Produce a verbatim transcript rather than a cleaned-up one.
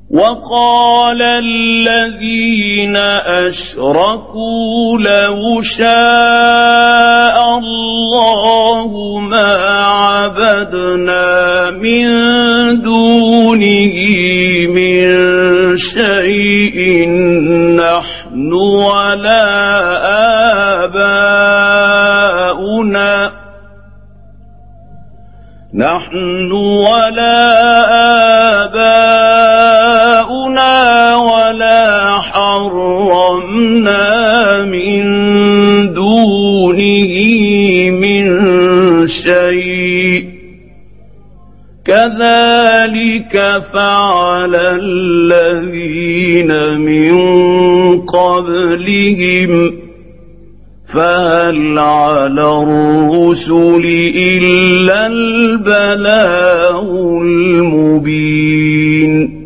وقال الذين أشركوا لو شاء الله ما عبدنا من دونه من شيء نحن ولا آباؤنا نحن ولا آباؤنا ولا حرمنا من دونه من شيء كذلك فعل الذين من قبلهم فهل على الرسل إلا البلاغ المبين